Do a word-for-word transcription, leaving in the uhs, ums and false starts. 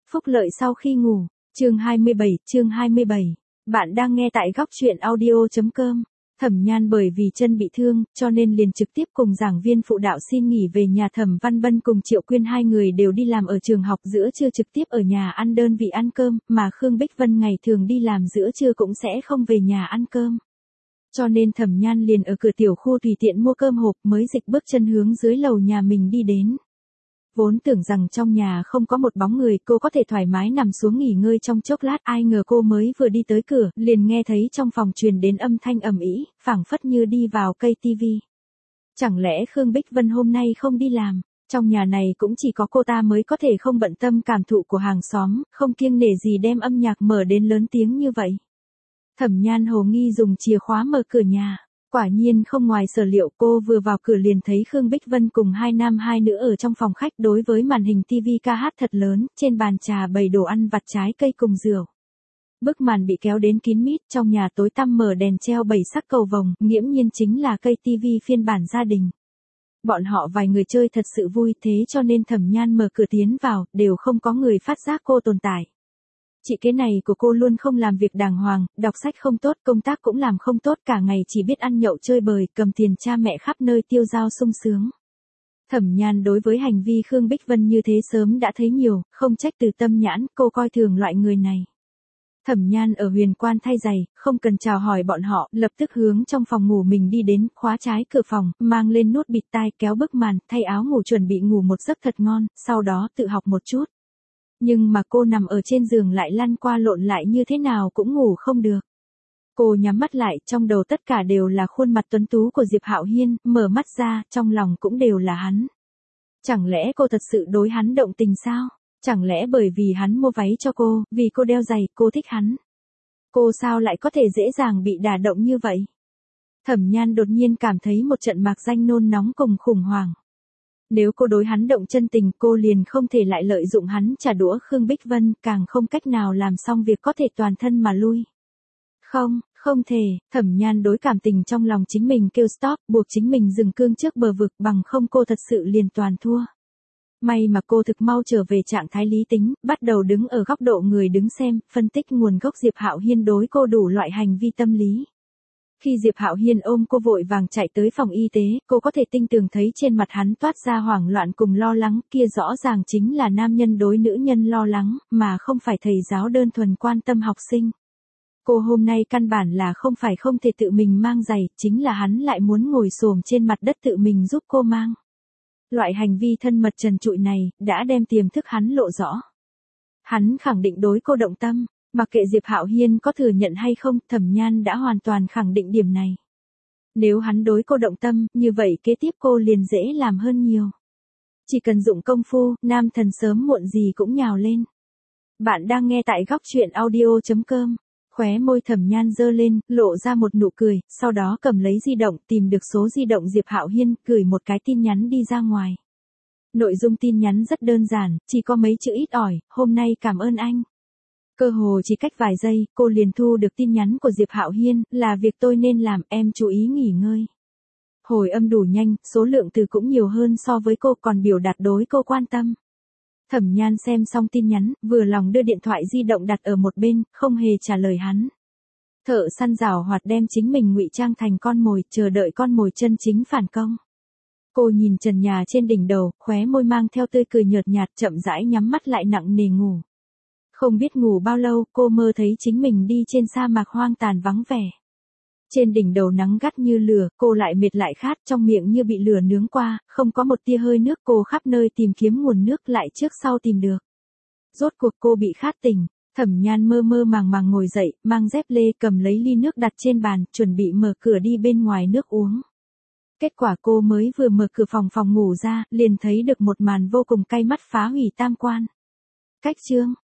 Phúc lợi sau khi ngủ, chương hai mươi bảy, chương hai mươi bảy. Bạn đang nghe tại góc truyện audio.com. Thẩm Nhan bởi vì chân bị thương, cho nên liền trực tiếp cùng giảng viên phụ đạo xin nghỉ về nhà. Thẩm Văn Bân cùng Triệu Quyên hai người đều đi làm ở trường học, giữa trưa trực tiếp ở nhà ăn đơn vị ăn cơm, mà Khương Bích Vân ngày thường đi làm giữa trưa cũng sẽ không về nhà ăn cơm. Cho nên Thẩm Nhan liền ở cửa tiểu khu tùy tiện mua cơm hộp mới dịch bước chân hướng dưới lầu nhà mình đi đến. Vốn tưởng rằng trong nhà không có một bóng người, cô có thể thoải mái nằm xuống nghỉ ngơi trong chốc lát, ai ngờ cô mới vừa đi tới cửa, liền nghe thấy trong phòng truyền đến âm thanh ầm ĩ, phảng phất như đi vào cây tivi. Chẳng lẽ Khương Bích Vân hôm nay không đi làm? Trong nhà này cũng chỉ có cô ta mới có thể không bận tâm cảm thụ của hàng xóm, không kiêng nể gì đem âm nhạc mở đến lớn tiếng như vậy. Thẩm Nhan hồ nghi dùng chìa khóa mở cửa nhà. Quả nhiên không ngoài sở liệu, cô vừa vào cửa liền thấy Khương Bích Vân cùng hai nam hai nữ ở trong phòng khách đối với màn hình tivi ca hát thật lớn, trên bàn trà bày đồ ăn vặt trái cây cùng rượu. Bức màn bị kéo đến kín mít, trong nhà tối tăm mở đèn treo bảy sắc cầu vồng, nghiễm nhiên chính là cây tivi phiên bản gia đình. Bọn họ vài người chơi thật sự vui, thế cho nên Thẩm Nhan mở cửa tiến vào, đều không có người phát giác cô tồn tại. Chị kế này của cô luôn không làm việc đàng hoàng, đọc sách không tốt, công tác cũng làm không tốt, cả ngày chỉ biết ăn nhậu chơi bời, cầm tiền cha mẹ khắp nơi tiêu dao sung sướng. Thẩm Nhan đối với hành vi Khương Bích Vân như thế sớm đã thấy nhiều, không trách từ tâm nhãn, cô coi thường loại người này. Thẩm Nhan ở Huyền Quan thay giày, không cần chào hỏi bọn họ, lập tức hướng trong phòng ngủ mình đi đến, khóa trái cửa phòng, mang lên nút bịt tai, kéo bức màn, thay áo ngủ chuẩn bị ngủ một giấc thật ngon, sau đó tự học một chút. Nhưng mà cô nằm ở trên giường lại lăn qua lộn lại như thế nào cũng ngủ không được. Cô nhắm mắt lại, trong đầu tất cả đều là khuôn mặt tuấn tú của Diệp Hạo Hiên, mở mắt ra, trong lòng cũng đều là hắn. Chẳng lẽ cô thật sự đối hắn động tình sao? Chẳng lẽ bởi vì hắn mua váy cho cô, vì cô đeo giày, cô thích hắn? Cô sao lại có thể dễ dàng bị đả động như vậy? Thẩm Nhan đột nhiên cảm thấy một trận mạc danh nôn nóng cùng khủng hoảng. Nếu cô đối hắn động chân tình, cô liền không thể lại lợi dụng hắn trả đũa Khương Bích Vân, càng không cách nào làm xong việc có thể toàn thân mà lui. Không, không thể, Thẩm Nhan đối cảm tình trong lòng chính mình kêu stop, buộc chính mình dừng cương trước bờ vực, bằng không cô thật sự liền toàn thua. May mà cô thực mau trở về trạng thái lý tính, bắt đầu đứng ở góc độ người đứng xem, phân tích nguồn gốc Diệp Hạo Hiên đối cô đủ loại hành vi tâm lý. Khi Diệp Hạo Hiên ôm cô vội vàng chạy tới phòng y tế, cô có thể tinh tường thấy trên mặt hắn toát ra hoảng loạn cùng lo lắng, kia rõ ràng chính là nam nhân đối nữ nhân lo lắng, mà không phải thầy giáo đơn thuần quan tâm học sinh. Cô hôm nay căn bản là không phải không thể tự mình mang giày, chính là hắn lại muốn ngồi xổm trên mặt đất tự mình giúp cô mang. Loại hành vi thân mật trần trụi này, đã đem tiềm thức hắn lộ rõ. Hắn khẳng định đối cô động tâm. Mặc kệ Diệp Hạo Hiên có thừa nhận hay không, Thẩm Nhan đã hoàn toàn khẳng định điểm này. Nếu hắn đối cô động tâm, như vậy kế tiếp cô liền dễ làm hơn nhiều. Chỉ cần dụng công phu, nam thần sớm muộn gì cũng nhào lên. Bạn đang nghe tại góc truyện audio.com. Khóe môi Thẩm Nhan giơ lên, lộ ra một nụ cười, sau đó cầm lấy di động, tìm được số di động Diệp Hạo Hiên, gửi một cái tin nhắn đi ra ngoài. Nội dung tin nhắn rất đơn giản, chỉ có mấy chữ ít ỏi, hôm nay cảm ơn anh. Cơ hồ chỉ cách vài giây, cô liền thu được tin nhắn của Diệp Hạo Hiên, là việc tôi nên làm, em chú ý nghỉ ngơi. Hồi âm đủ nhanh, số lượng từ cũng nhiều hơn so với cô, còn biểu đạt đối cô quan tâm. Thẩm Nhan xem xong tin nhắn, vừa lòng đưa điện thoại di động đặt ở một bên, không hề trả lời hắn. Thợ săn giảo hoạt đem chính mình ngụy trang thành con mồi, chờ đợi con mồi chân chính phản công. Cô nhìn trần nhà trên đỉnh đầu, khóe môi mang theo tươi cười nhợt nhạt, chậm rãi nhắm mắt lại nặng nề ngủ. Không biết ngủ bao lâu, cô mơ thấy chính mình đi trên sa mạc hoang tàn vắng vẻ. Trên đỉnh đầu nắng gắt như lửa, cô lại mệt lại khát, trong miệng như bị lửa nướng qua, không có một tia hơi nước, cô khắp nơi tìm kiếm nguồn nước lại trước sau tìm được. Rốt cuộc cô bị khát tỉnh, Thẩm Nhan mơ mơ màng màng ngồi dậy, mang dép lê, cầm lấy ly nước đặt trên bàn, chuẩn bị mở cửa đi bên ngoài nước uống. Kết quả cô mới vừa mở cửa phòng phòng ngủ ra, liền thấy được một màn vô cùng cay mắt phá hủy tam quan. Cách chương